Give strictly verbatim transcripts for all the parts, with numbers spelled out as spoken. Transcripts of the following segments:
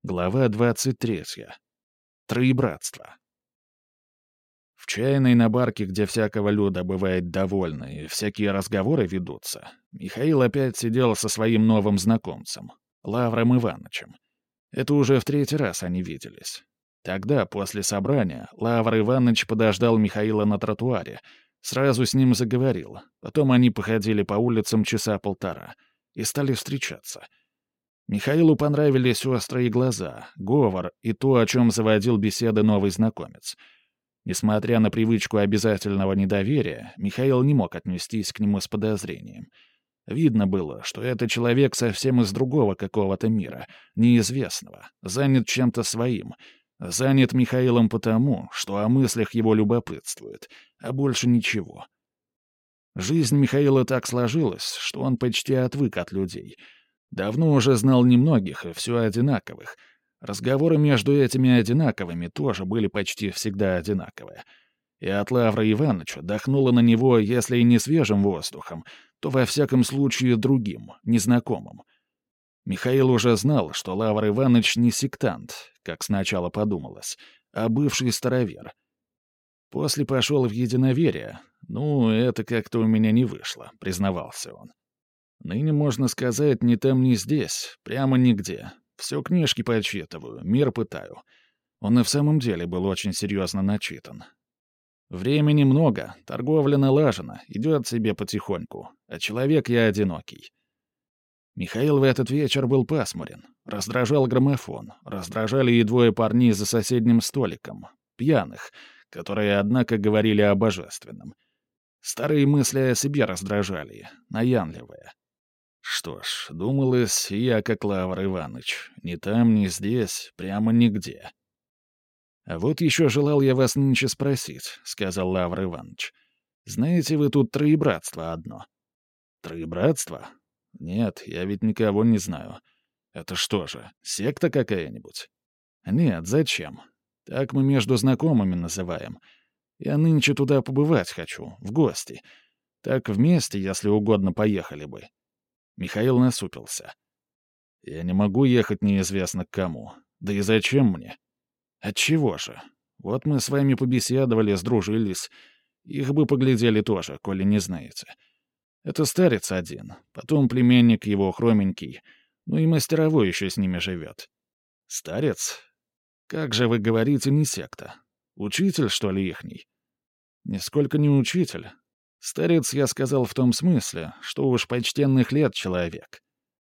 Глава двадцать третья. Троебратство. В чайной на барке, где всякого люда бывает довольно и всякие разговоры ведутся, Михаил опять сидел со своим новым знакомцем, Лавром Иванычем. Это уже в третий раз они виделись. Тогда, после собрания, Лавр Иваныч подождал Михаила на тротуаре, сразу с ним заговорил, потом они походили по улицам часа полтора и стали встречаться. Михаилу понравились острые глаза, говор и то, о чем заводил беседы новый знакомец. Несмотря на привычку обязательного недоверия, Михаил не мог отнестись к нему с подозрением. Видно было, что это человек совсем из другого какого-то мира, неизвестного, занят чем-то своим, занят Михаилом потому, что о мыслях его любопытствует, а больше ничего. Жизнь Михаила так сложилась, что он почти отвык от людей — давно уже знал немногих и все одинаковых. Разговоры между этими одинаковыми тоже были почти всегда одинаковые. И от Лавра Иваныча дохнуло на него, если и не свежим воздухом, то во всяком случае другим, незнакомым. Михаил уже знал, что Лавр Иваныч не сектант, как сначала подумалось, а бывший старовер. После пошел в единоверие. «Ну, это как-то у меня не вышло», — признавался он. Ныне, можно сказать, ни там, ни здесь, прямо нигде. Все книжки почитываю, мир пытаю. Он и в самом деле был очень серьезно начитан. Времени много, торговля налажена, идет себе потихоньку, а человек я одинокий. Михаил в этот вечер был пасмурен. Раздражал граммофон, раздражали и двое парней за соседним столиком, пьяных, которые, однако, говорили о божественном. Старые мысли о себе раздражали, наянливые. Что ж, думалось, я как Лавр Иваныч. Ни там, ни здесь, прямо нигде. «А вот еще желал я вас нынче спросить», — сказал Лавр Иваныч. «Знаете, вы тут троебратство одно». «Троебратство? Нет, я ведь никого не знаю. Это что же, секта какая-нибудь?» «Нет, зачем? Так мы между знакомыми называем. Я нынче туда побывать хочу, в гости. Так вместе, если угодно, поехали бы». Михаил насупился. «Я не могу ехать неизвестно к кому. Да и зачем мне? Отчего же? Вот мы с вами побеседовали, сдружились. Их бы поглядели тоже, коли не знаете. Это старец один, потом племянник его хроменький, ну и мастеровой еще с ними живет. Старец? Как же вы говорите, не секта? Учитель, что ли, ихний?» «Нисколько не учитель. Старец, я сказал в том смысле, что уж почтенных лет человек».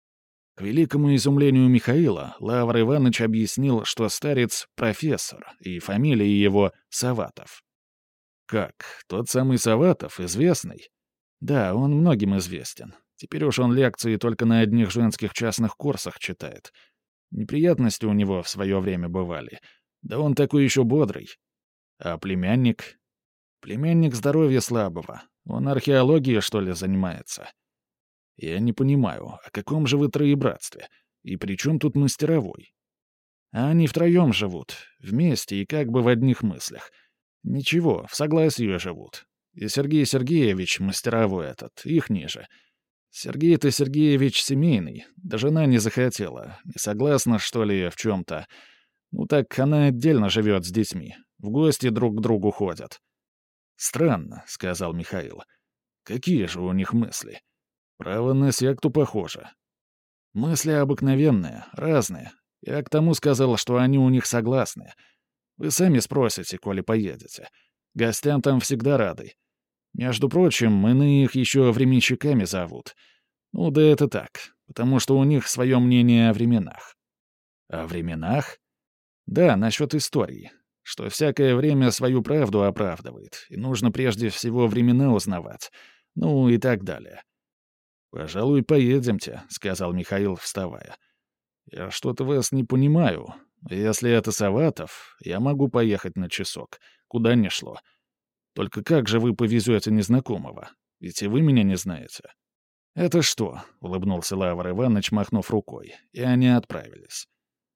К великому изумлению Михаила Лавр Иваныч объяснил, что старец — профессор, и фамилия его Саватов. «Как, тот самый Саватов, известный?» «Да, он многим известен. Теперь уж он лекции только на одних женских частных курсах читает. Неприятности у него в свое время бывали. Да он такой еще бодрый. А племянник?» «Племянник здоровья слабого. Он археологией, что ли, занимается?» «Я не понимаю, о каком же вы троебратстве? И при чем тут мастеровой?» «А они втроем живут, вместе и как бы в одних мыслях. Ничего, в согласии живут. И Сергей Сергеевич, мастеровой этот, их ниже. Сергей-то Сергеевич семейный, да жена не захотела, не согласна, что ли, в чем-то. Ну так она отдельно живет с детьми, в гости друг к другу ходят». «Странно», — сказал Михаил. «Какие же у них мысли? Право, на секту похоже. Мысли обыкновенные, разные. Я к тому сказал, что они у них согласны. Вы сами спросите, коли поедете. Гостям там всегда рады. Между прочим, иные их еще временщиками зовут. Ну да это так, потому что у них свое мнение о временах». «О временах?» «Да, насчет истории. Что всякое время свою правду оправдывает, и нужно прежде всего времена узнавать. Ну и так далее». «Пожалуй, поедемте», — сказал Михаил, вставая. «Я что-то вас не понимаю. Если это Саватов, я могу поехать на часок, куда ни шло. Только как же вы повезете незнакомого? Ведь и вы меня не знаете». «Это что?» — улыбнулся Лавр Иваныч, махнув рукой, и они отправились.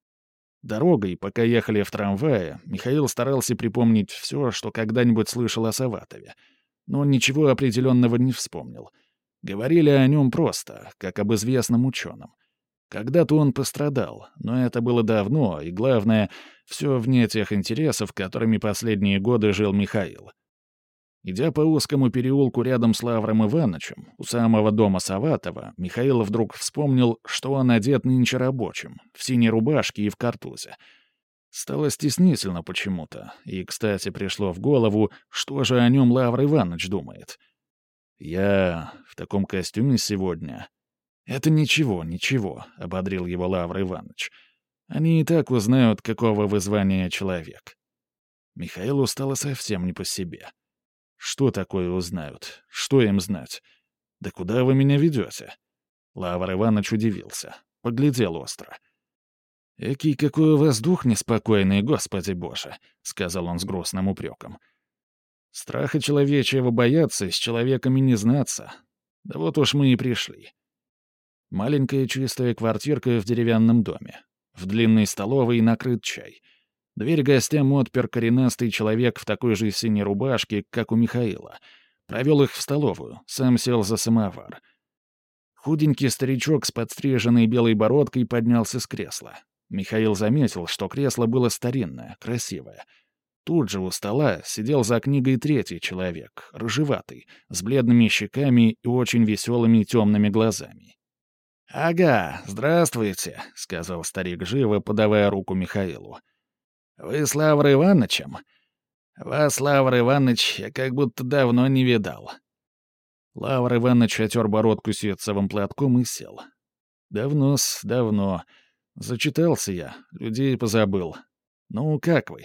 Дорогой, пока ехали в трамвае, Михаил старался припомнить все, что когда-нибудь слышал о Саватове, но ничего определенного не вспомнил. Говорили о нем просто, как об известном ученом. Когда-то он пострадал, но это было давно, и, главное, все вне тех интересов, которыми последние годы жил Михаил. Идя по узкому переулку рядом с Лавром Ивановичем, у самого дома Саватова, Михаил вдруг вспомнил, что он одет нынче рабочим, в синей рубашке и в картузе. Стало стеснительно почему-то, и, кстати, пришло в голову, что же о нем Лавр Иванович думает. «Я в таком костюме сегодня...» «Это ничего, ничего», — ободрил его Лавр Иванович. «Они и так узнают, какого вы звания человек». Михаилу стало совсем не по себе. «Что такое узнают? Что им знать? Да куда вы меня ведете?» Лавр Иванович удивился, поглядел остро. «Экий какой у вас дух неспокойный, Господи Боже!» — сказал он с грустным упреком. «Страха человечьего бояться, с человеками не знаться. Да вот уж мы и пришли». Маленькая чистая квартирка в деревянном доме. В длинной столовой накрыт чай. Дверь гостям отпер коренастый человек в такой же синей рубашке, как у Михаила. Провел их в столовую, сам сел за самовар. Худенький старичок с подстриженной белой бородкой поднялся с кресла. Михаил заметил, что кресло было старинное, красивое. Тут же у стола сидел за книгой третий человек, рыжеватый, с бледными щеками и очень веселыми темными глазами. «Ага, здравствуйте», — сказал старик живо, подавая руку Михаилу. «Вы с Лавром Ивановичем? Вас, Лавр Иванович, я как будто давно не видал». Лавр Иванович отер бородку ситцевым платком и сел. «Давно-с, давно. Зачитался я, людей позабыл. Ну, как вы?»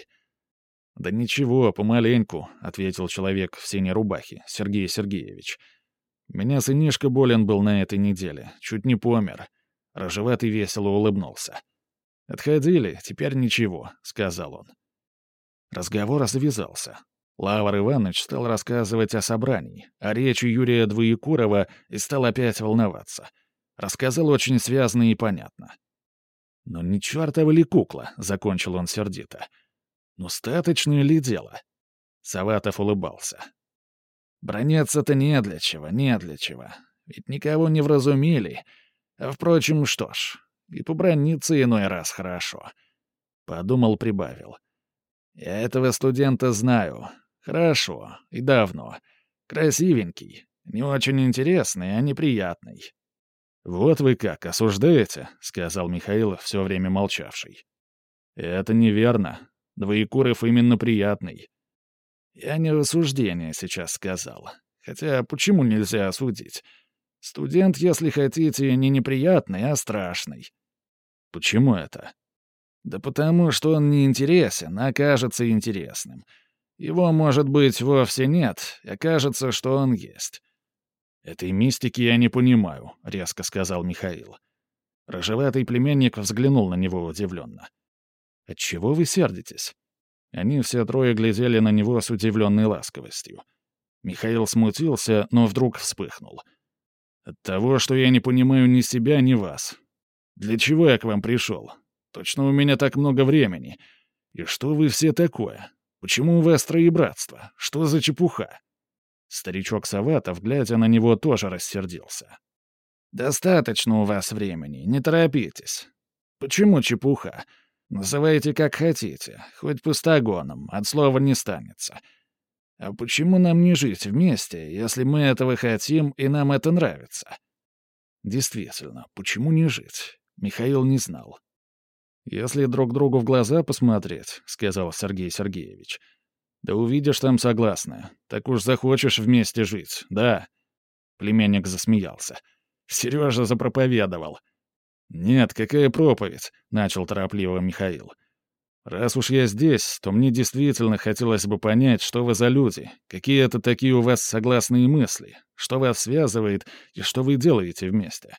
«Да ничего, помаленьку», — ответил человек в синей рубахе, Сергей Сергеевич. «Меня сынишка болен был на этой неделе, чуть не помер». Рыжеватый весело улыбнулся. «Отходили, теперь ничего», — сказал он. Разговор завязался. Лавр Иванович стал рассказывать о собрании, о речи Юрия Двоекурова и стал опять волноваться. Рассказал очень связно и понятно. «Но не чертова ли кукла?» — закончил он сердито. «Ну, статочное ли дело?» Саватов улыбался. «Брониться-то не для чего, не для чего. Ведь никого не вразумили. А, впрочем, что ж, и поброниться иной раз хорошо». Подумал, прибавил. «Я этого студента знаю. Хорошо. И давно. Красивенький. Не очень интересный, а неприятный». «Вот вы как, осуждаете?» — сказал Михаил, все время молчавший. «Это неверно. Двоекуров именно приятный». «Я не в осуждение сейчас сказал. Хотя почему нельзя осудить? Студент, если хотите, не неприятный, а страшный». «Почему это?» «Да потому, что он не интересен, а кажется интересным. Его, может быть, вовсе нет, а кажется, что он есть». «Этой мистики я не понимаю», — резко сказал Михаил. Рыжеватый племянник взглянул на него удивленно. «Отчего вы сердитесь?» Они все трое глядели на него с удивленной ласковостью. Михаил смутился, но вдруг вспыхнул. «От того, что я не понимаю ни себя, ни вас. Для чего я к вам пришел? Точно у меня так много времени. И что вы все такое? Почему у вас троебратство? Что за чепуха?» Старичок Саватов, глядя на него, тоже рассердился. «Достаточно у вас времени, не торопитесь. Почему чепуха? Называйте как хотите, хоть пустогоном, от слова не станется. А почему нам не жить вместе, если мы этого хотим и нам это нравится?» Действительно, почему не жить? Михаил не знал. «Если друг другу в глаза посмотреть», — сказал Сергей Сергеевич, — «да увидишь там согласное. Так уж захочешь вместе жить, да». Племянник засмеялся. Сережа запроповедовал. «Нет, какая проповедь?» — начал торопливо Михаил. «Раз уж я здесь, то мне действительно хотелось бы понять, что вы за люди, какие это такие у вас согласные мысли, что вас связывает и что вы делаете вместе».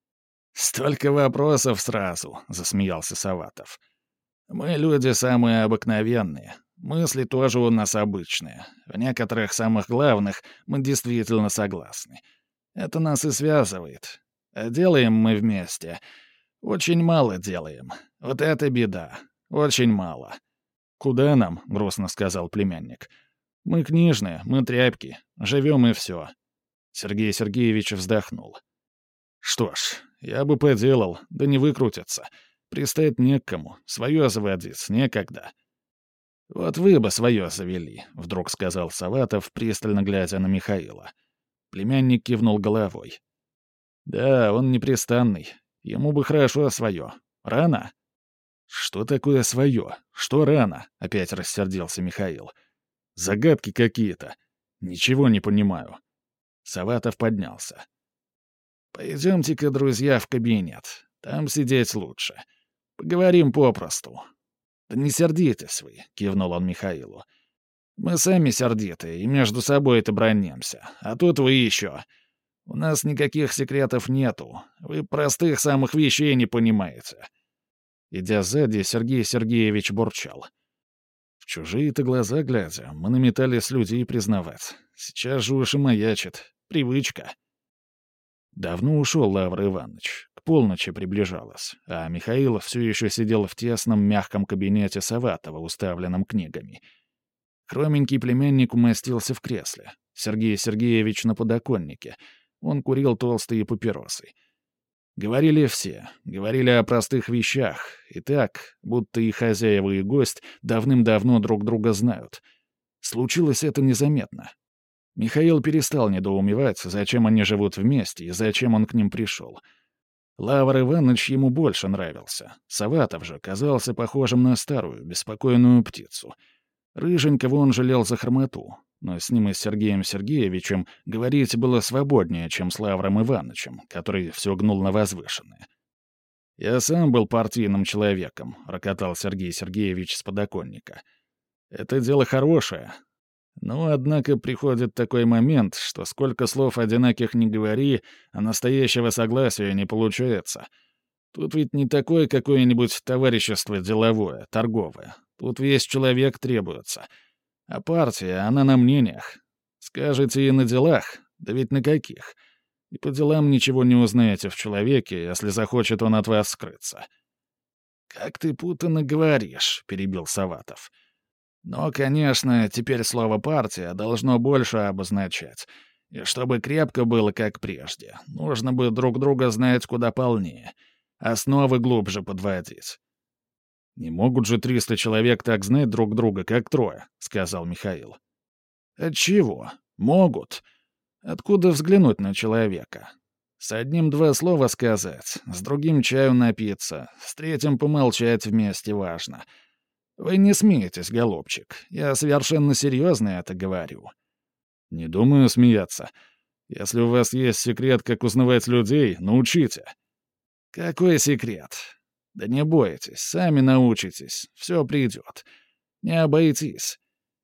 «Столько вопросов сразу», — засмеялся Саватов. «Мы люди самые обыкновенные. Мысли тоже у нас обычные. В некоторых самых главных мы действительно согласны. Это нас и связывает. А делаем мы вместе. Очень мало делаем. Вот это беда. Очень мало». «Куда нам?» — грустно сказал племянник. «Мы книжные, мы тряпки. Живем и все». Сергей Сергеевич вздохнул. «Что ж, Я бы поделал, да не выкрутится. Пристать не к кому, свое заводить некогда». «Вот вы бы свое завели», — вдруг сказал Саватов, пристально глядя на Михаила. Племянник кивнул головой. «Да, он непрестанный. Ему бы хорошо свое. Рано?» «Что такое свое? Что рано?» — опять рассердился Михаил. «Загадки какие-то. Ничего не понимаю». Саватов поднялся. «Пойдемте-ка, друзья, в кабинет. Там сидеть лучше. Поговорим попросту». «Да не сердитесь вы», — кивнул он Михаилу. «Мы сами сердитые и между собой-то бранимся. А тут вы еще. У нас никаких секретов нету. Вы простых самых вещей не понимаете». Идя сзади, Сергей Сергеевич бурчал. «В чужие-то глаза глядя, мы наметались людей признавать. Сейчас же уж и маячит. Привычка». Давно ушел Лавр Иванович. К полночи приближалось, а Михаил все еще сидел в тесном мягком кабинете Саватова, уставленном книгами. Хроменький племянник умостился в кресле. Сергей Сергеевич на подоконнике. Он курил толстые папиросы. Говорили все, говорили о простых вещах, и так, будто и хозяева, и гость давным-давно друг друга знают. Случилось это незаметно. Михаил перестал недоумевать, зачем они живут вместе и зачем он к ним пришел. Лавр Иванович ему больше нравился. Саватов же казался похожим на старую, беспокойную птицу. Рыженького он жалел за хромоту, но с ним и с Сергеем Сергеевичем говорить было свободнее, чем с Лавром Ивановичем, который все гнул на возвышенное. «Я сам был партийным человеком», — рокотал Сергей Сергеевич с подоконника. «Это дело хорошее. Но, однако, приходит такой момент, что сколько слов одинаких не говори, а настоящего согласия не получается. Тут ведь не такое какое-нибудь товарищество деловое, торговое. Тут весь человек требуется. А партия, она на мнениях. Скажете и на делах, да ведь на каких? И по делам ничего не узнаете в человеке, если захочет он от вас скрыться». «Как ты путанно говоришь», — перебил Саватов. «Но, конечно, теперь слово «партия» должно больше обозначать. И чтобы крепко было, как прежде, нужно бы друг друга знать куда полнее, основы глубже подводить». «Не могут же триста человек так знать друг друга, как трое», — сказал Михаил. «Отчего? Могут. Откуда взглянуть на человека? С одним два слова сказать, с другим чаю напиться, с третьим помолчать вместе важно. Вы не смеетесь, голубчик, я совершенно серьезно это говорю». «Не думаю смеяться. Если у вас есть секрет, как узнавать людей, научите». «Какой секрет? Да не бойтесь, сами научитесь, все придет. Не обойтись.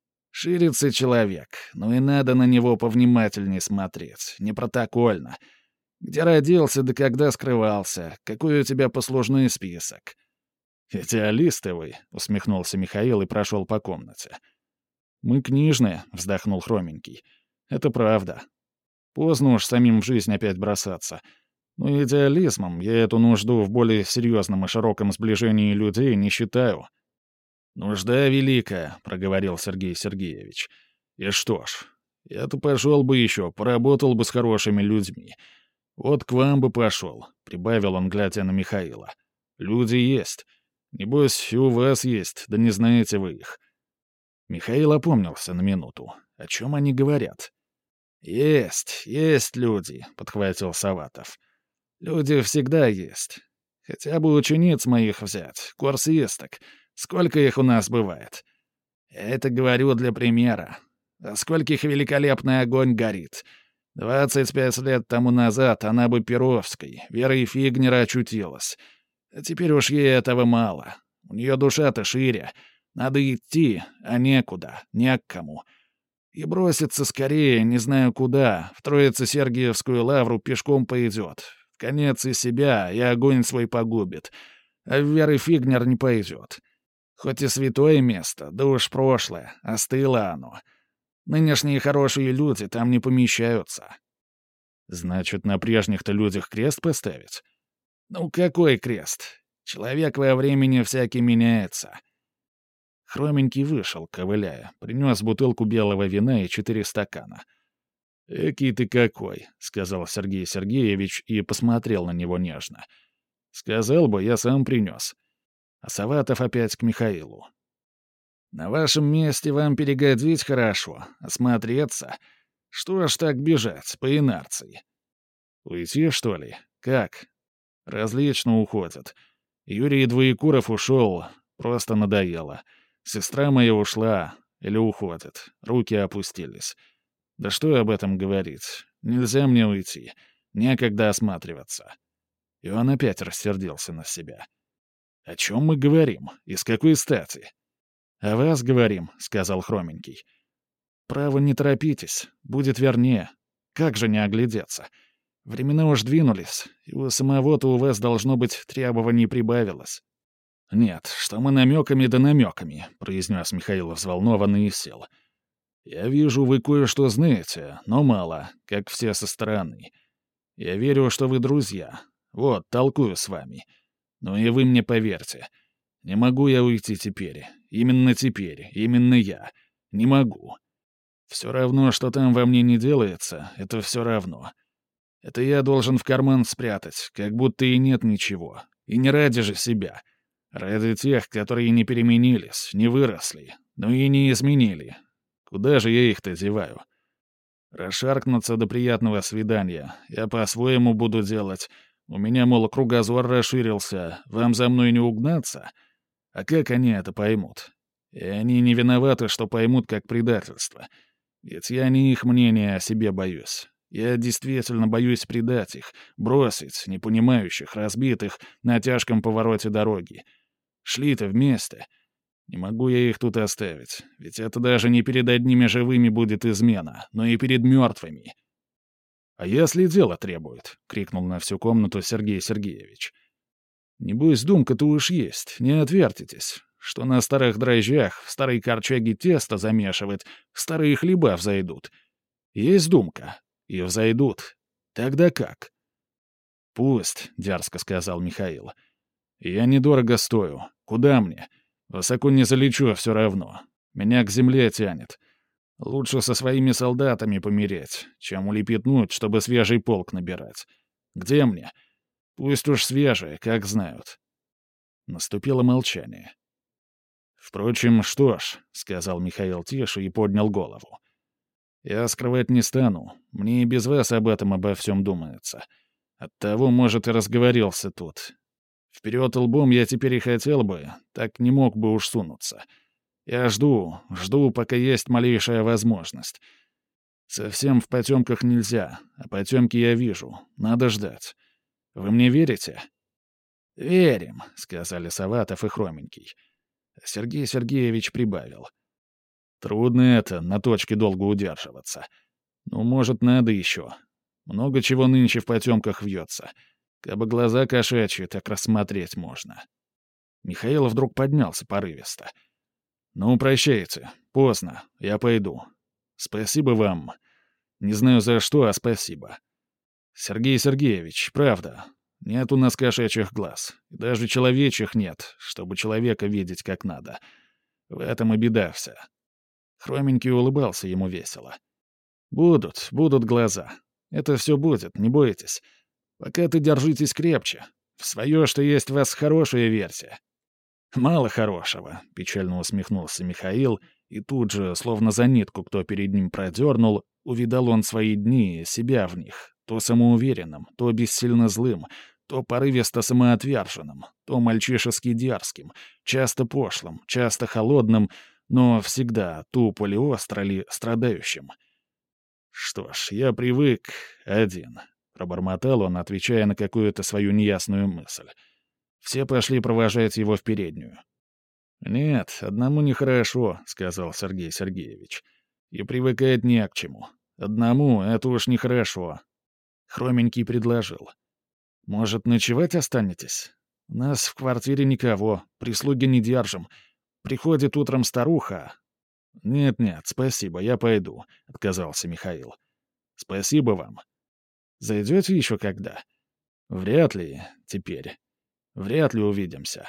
Ширится человек, но и надо на него повнимательнее смотреть, не протокольно. Где родился, да когда скрывался, какой у тебя послужной список». «Идеалисты вы», — усмехнулся Михаил и прошел по комнате. «Мы книжные», — вздохнул Хроменький. «Это правда. Поздно уж самим в жизнь опять бросаться. Но идеализмом я эту нужду в более серьезном и широком сближении людей не считаю». «Нужда великая», — проговорил Сергей Сергеевич. «И что ж, я-то пошел бы еще, поработал бы с хорошими людьми. Вот к вам бы пошел», — прибавил он, глядя на Михаила. «Люди есть. Небось, и у вас есть, да не знаете вы их». Михаил опомнился на минуту. О чем они говорят? «Есть, есть люди», — подхватил Саватов. «Люди всегда есть. Хотя бы учениц моих взять, курсисток. Сколько их у нас бывает? Я это говорю для примера. А скольких великолепный огонь горит. Двадцать пять лет тому назад она бы Перовской, Верой Фигнера очутилась. А теперь уж ей этого мало. У нее душа-то шире. Надо идти, а некуда, не к кому. И бросится скорее, не знаю куда, в Троице-Сергиевскую лавру пешком пойдет. В конец и себя, и огонь свой погубит. А в Веры Фигнер не пойдет. Хоть и святое место, да уж прошлое, остыло оно. Нынешние хорошие люди там не помещаются». «Значит, на прежних-то людях крест поставить?» «Ну какой крест? Человек во времени всякий меняется». Хроменький вышел, ковыляя, принес бутылку белого вина и четыре стакана. «Экий ты какой», — сказал Сергей Сергеевич и посмотрел на него нежно. «Сказал бы, я сам принес». А Саватов опять к Михаилу. «На вашем месте вам перегодить хорошо, осмотреться. Что ж так бежать, по инерции? Уйти, что ли? Как? Различно уходят. Юрий Двоекуров ушел, просто надоело. Сестра моя ушла, или уходит, руки опустились. Да что об этом говорить? Нельзя мне уйти, некогда осматриваться». И он опять рассердился на себя. «О чем мы говорим? И с какой стати?» «О вас говорим», — сказал Хроменький. «Право, не торопитесь, будет вернее. Как же не оглядеться? Времена уж двинулись, и у самого-то у вас, должно быть, требований прибавилось». «Нет, что мы намеками да намеками», — произнес Михаил взволнованно и сел. «Я вижу, вы кое-что знаете, но мало, как все со стороны. Я верю, что вы друзья. Вот, толкую с вами. Но и вы мне поверьте. Не могу я уйти теперь. Именно теперь. Именно я. Не могу. Все равно, что там во мне не делается, это все равно. Это я должен в карман спрятать, как будто и нет ничего. И не ради же себя. Ради тех, которые не переменились, не выросли, но и не изменили. Куда же я их-то деваю? Расшаркнуться до приятного свидания. Я по-своему буду делать. У меня, мол, кругозор расширился. Вам за мной не угнаться? А как они это поймут? И они не виноваты, что поймут как предательство. Ведь я не их мнения о себе боюсь. Я действительно боюсь предать их, бросить, непонимающих, разбитых, на тяжком повороте дороги. Шли-то вместе. Не могу я их тут оставить, ведь это даже не перед одними живыми будет измена, но и перед мертвыми. «А если дело требует?» — крикнул на всю комнату Сергей Сергеевич. «Небось, думка-то уж есть, не отвертитесь, что на старых дрожжах в старой корчаге тесто замешивать, старые хлеба взойдут. Есть думка, и взойдут. Тогда как?» «Пусть», — дерзко сказал Михаил. «Я недорого стою. Куда мне? Высоко не залечу все равно. Меня к земле тянет. Лучше со своими солдатами помереть, чем улепетнуть, чтобы свежий полк набирать. Где мне? Пусть уж свежие, как знают». Наступило молчание. «Впрочем, что ж», — сказал Михаил тише и поднял голову. «Я скрывать не стану. Мне и без вас об этом обо всем думается. Оттого, может, и разговорился тут. Вперед лбом я теперь и хотел бы, так не мог бы уж сунуться. Я жду, жду, пока есть малейшая возможность. Совсем в потемках нельзя, а потемки я вижу. Надо ждать. Вы мне верите?» «Верим», — сказали Саватов и Хроменький. Сергей Сергеевич прибавил. «Трудно это, на точке долго удерживаться. Ну, может, надо еще. Много чего нынче в потемках вьется. Кабы глаза кошачьи, так рассмотреть можно». Михаил вдруг поднялся порывисто. «Ну, прощайте. Поздно. Я пойду. Спасибо вам. Не знаю за что, а спасибо. Сергей Сергеевич, правда, нет у нас кошачьих глаз. И даже человечьих нет, чтобы человека видеть как надо. В этом и беда вся». Хроменький улыбался ему весело. «Будут, будут глаза. Это все будет, не бойтесь. Пока-то держитесь крепче. В свое, что есть в вас хорошая версия». «Мало хорошего», — печально усмехнулся Михаил, и тут же, словно за нитку кто перед ним продернул, увидал он свои дни, себя в них, то самоуверенным, то бессильно злым, то порывисто самоотверженным, то мальчишески дерзким, часто пошлым, часто холодным, но всегда, тупо ли остро ли, страдающим. «Что ж, я привык один», — пробормотал он, отвечая на какую-то свою неясную мысль. Все пошли провожать его в переднюю. «Нет, одному нехорошо», — сказал Сергей Сергеевич. «И привыкать не к чему. Одному это уж нехорошо». Хроменький предложил. «Может, ночевать останетесь? У нас в квартире никого, прислуги не держим. Приходит утром старуха». «Нет-нет, спасибо, я пойду», — отказался Михаил. «Спасибо вам. Зайдете еще когда?» «Вряд ли теперь. Вряд ли увидимся».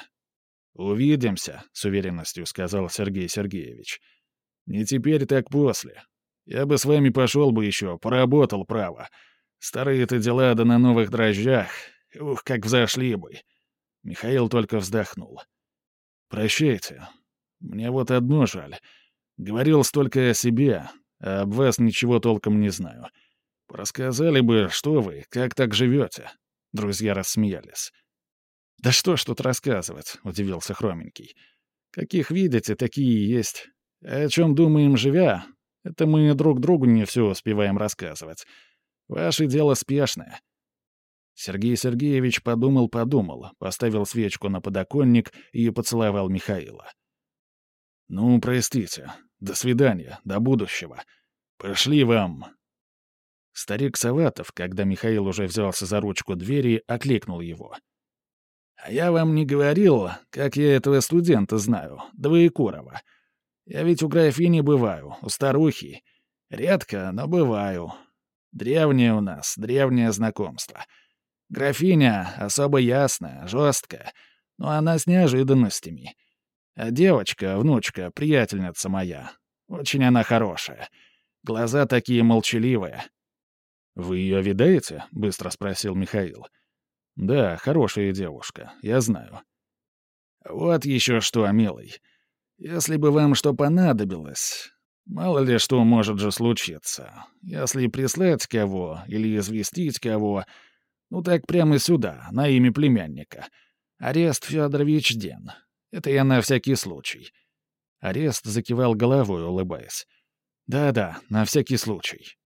«Увидимся», — с уверенностью сказал Сергей Сергеевич. «Не теперь, так после. Я бы с вами пошел бы еще, поработал, право. Старые-то дела да на новых дрожжах. Ух, как взошли бы. Михаил только вздохнул. Прощайте. Мне вот одно жаль. Говорил столько о себе, а об вас ничего толком не знаю. Рассказали бы, что вы, как так живете. Друзья рассмеялись. «Да что ж тут рассказывать?» — удивился Хроменький. «Каких видите, такие и есть. А о чем думаем, живя, это мы друг другу не все успеваем рассказывать. Ваше дело спешное». Сергей Сергеевич подумал-подумал, поставил свечку на подоконник и поцеловал Михаила. «Ну, простите. До свидания, до будущего. Пошли вам». Старик Саватов, когда Михаил уже взялся за ручку двери, окликнул его. «А я вам не говорил, как я этого студента знаю, Двоекурова. Я ведь у графини бываю, у старухи. Редко, но бываю. Древнее у нас, древнее знакомство. Графиня особо ясная, жесткая, но она с неожиданностями. А девочка, внучка, приятельница моя. Очень она хорошая. Глаза такие молчаливые». «Вы ее видаете?» — быстро спросил Михаил. «Да, хорошая девушка, я знаю». «Вот еще что, милый. Если бы вам что понадобилось, мало ли что может же случиться. Если прислать кого или известить кого, ну так прямо сюда, на имя племянника. Арест Федорович Ден. Это я на всякий случай». Арест закивал головой, улыбаясь. «Да-да, на всякий случай».